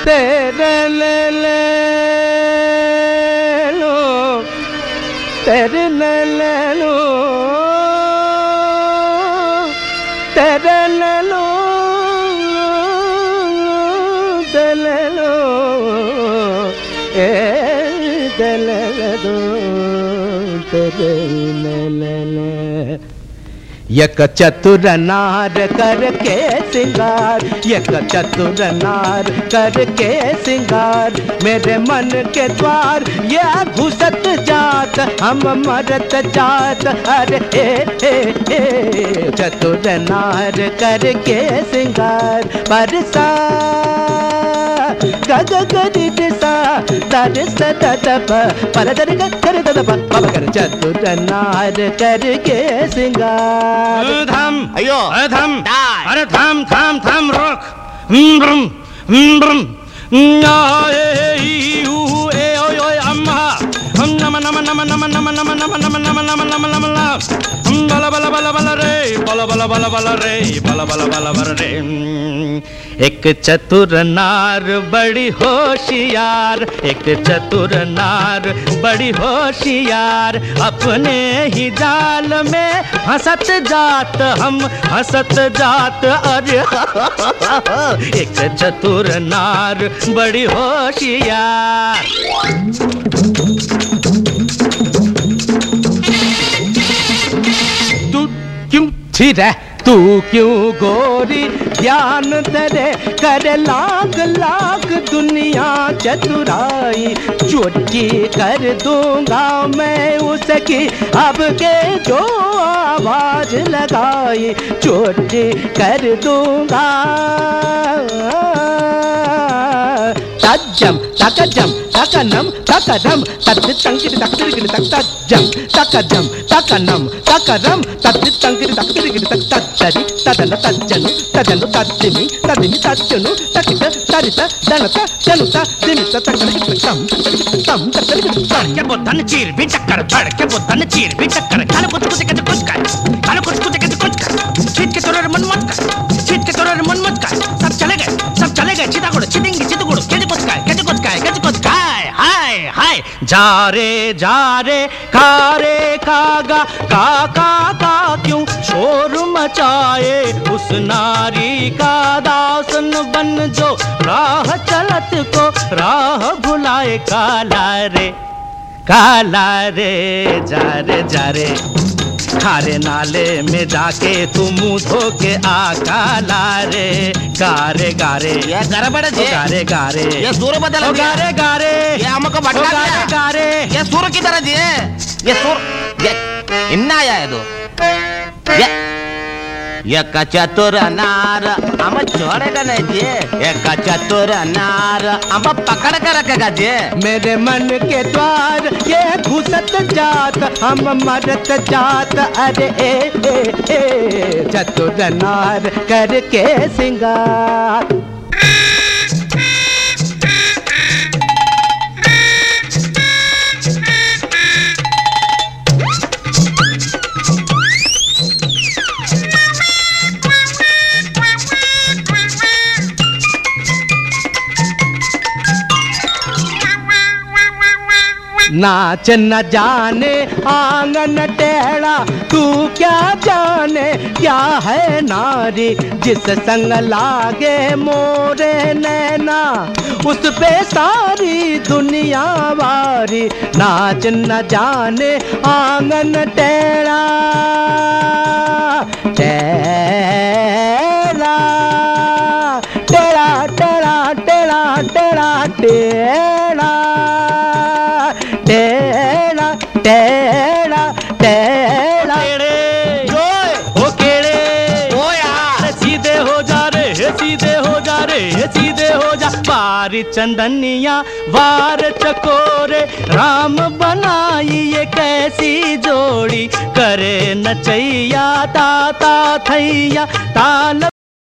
तेरे ले लो तेरे ले लो तेरे ले लो तेरे लो तेरे दो तेरे ले यक चतुर नार करके सिंगार यक चतुर नार करके सिंगार मेरे मन के द्वार ये घुसत जात हम मरत जात अरे चतुर नार करके सिंगार बरसा गग गरि सा दरस ददप पर दर कर ददप बाबा कर चतुर नार करके सिंगार थम अयो थम अरे थम थम थम रोक अम्मा नम नम नम नम नम नम नम नम नम नम नम नम बला बला बला बला रे बला बला बला बला रे बला बला बला बला रे एक चतुर नार बड़ी होशियार एक चतुर नार बड़ी होशियार अपने ही जाल में हंसत जात हम हंसत जात अरे एक चतुर नार बड़ी होशियार तू क्यों छिरे तू क्यों गोरी ध्यान तेरे कर लाख लाख दुनिया चतुराई चोटी कर दूंगा मैं उसकी अब के जो आवाज लगाई चोटी कर दूंगा तज्जम तकजम तकनम तकरम तद्द तंकिर तकदिर तक तज्जम तकजम तकनम तकरम तद्द तंकिर तकदिर तक तज्जरि तदन तज्जनु तदनु तज्जिमि तदिमि तज्जनु तकित तरित दनत जनुत दिमित तकन तम तम तकन तम के बुद्धन चीर भी टक्कर धड़ के बुद्धन चीर भी टक्कर काले कुछ कुछ के कुछ कर काले कुछ कुछ के कुछ कर छीट के तोरे मन मत कर छीट के तोरे मन मत कर सब चले गए चिता गुड़ चिटिंगी चित गुड़ के कुछ काय हाय हाय जा रे खागा काका का क्यों शोर मचाए उस नारी का दासन बन जो राह चलत को राह भुलाए काला रे जा रे खारे नाले में जाके तू मुंह धो के आ काला रे गारे ये गड़बड़ जे गारे ये सुर बदल गारे ये हमको भटका गारे ये सुर की तरह जी ये सुर ये इन्ना आया है तो ये चतुर नार हम छोड़ेगा नहीं जी ये चतुर नार हम पकड़ कर रखेगा जी मेरे मन के द्वार ये घुसत जात हम मरत जात अरे चतुर नार करके सिंगार नाच न जाने आंगन टेढ़ा तू क्या जाने क्या है नारी जिस संग लागे मोरे नैना उस पे सारी दुनिया वारी नाच न जाने आंगन टेढ़ा टेढ़ा टेढ़ा टेढ़ा टेढ़ा टेढ़ा टेढ़ा टेढ़ा टेढ़ा टेढ़ा हो केड़े ओ यार सीधे हो जा रे सीधे हो जा रे सीधे हो जा बारी चंदनिया वार चकोरे राम बनाई ये कैसी जोड़ी करे नचैया ताता थैया ताल